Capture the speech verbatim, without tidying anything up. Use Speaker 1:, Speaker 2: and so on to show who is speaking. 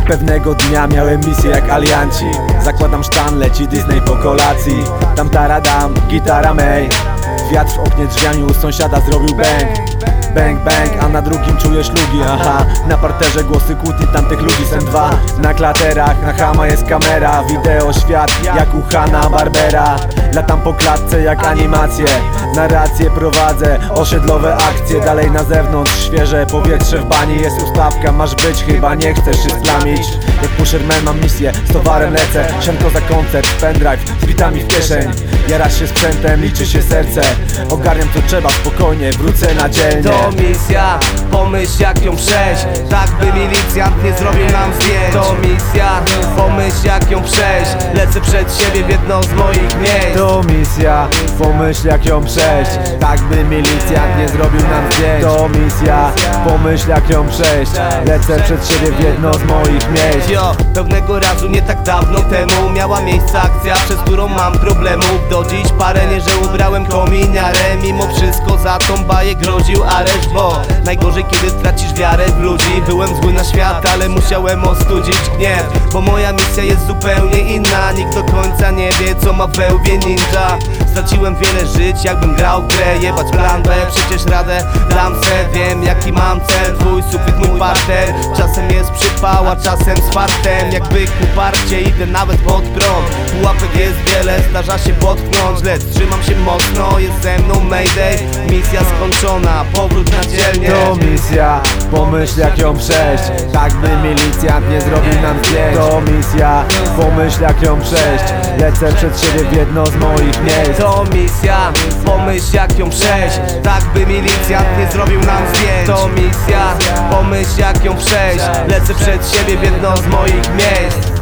Speaker 1: Pewnego dnia miałem misję jak alianci. Zakładam sztan, leci Disney po kolacji. Tam taradam, gitara May. Wiatr w oknie, drzwiami u sąsiada zrobił bang. Bang, bang, a na drugim czujesz lugi, aha. Na parterze głosy kłótni tamtych ludzi są dwa. Na klaterach, na Hama jest kamera. Wideo świat jak u Hanna Barbera. Latam po klatce jak animacje. Narracje prowadzę, osiedlowe akcje. Dalej na zewnątrz, świeże powietrze w bani. Jest ustawka, masz być, chyba nie chcesz się splamić. Jak pusherman mam misję, z towarem lecę. Sianko za koncert, pendrive z bitami w kieszeń. Jarasz się sprzętem, liczy się serce. Ogarniam co trzeba, spokojnie, wrócę na dzielnie.
Speaker 2: To misja, pomyśl jak ją przejść. Tak by milicjant nie zrobił nam zdjęć. To misja, pomyśl jak ją przejść. Lecę przed siebie w jedno z moich miejsc.
Speaker 1: To misja, pomyśl jak ją przejść. Tak by milicjant nie zrobił nam zdjęć. To misja, pomyśl jak ją przejść. Lecę przed siebie w jedno z moich miejsc.
Speaker 2: Jo, pewnego razu nie tak dawno temu miała miejsce akcja, przez którą mam problemów. Do dziś parę nie, że ubrałem kominiarę. Mimo wszystko za tą baję groził areszt. Bo najgorzej kiedy tracisz wiarę w ludzi. Byłem zły na świat, ale musiałem ostudzić gniew. Bo moja misja jest zupełnie inna. Nikt do końca nie wie co ma w wełbie ninja. Straciłem wiele żyć jakbym grał w grę. Jebać plan B, przecież radę dam se. Wiem jaki mam cel, twój sufit, mój parter. Czasem jest przypał, a czasem z fartem. Jak byk uparcie idę nawet pod prąd. Pułapek jest wiele, zdarza się potknąć, lecz trzymam się mocno, jest ze mną mayday. Misja skończona, powrót na dzielnię.
Speaker 1: To misja, pomyśl jak ją przejść. Tak by milicjant nie zrobił nam zdjęć. To misja, pomyśl jak ją przejść. Lecę przed siebie w jedno z moich miejsc.
Speaker 2: To misja, pomyśl jak ją przejść. Tak by milicjant nie zrobił nam zdjęć. To misja, pomyśl jak ją przejść. Lecę przed siebie w jedno z moich miejsc.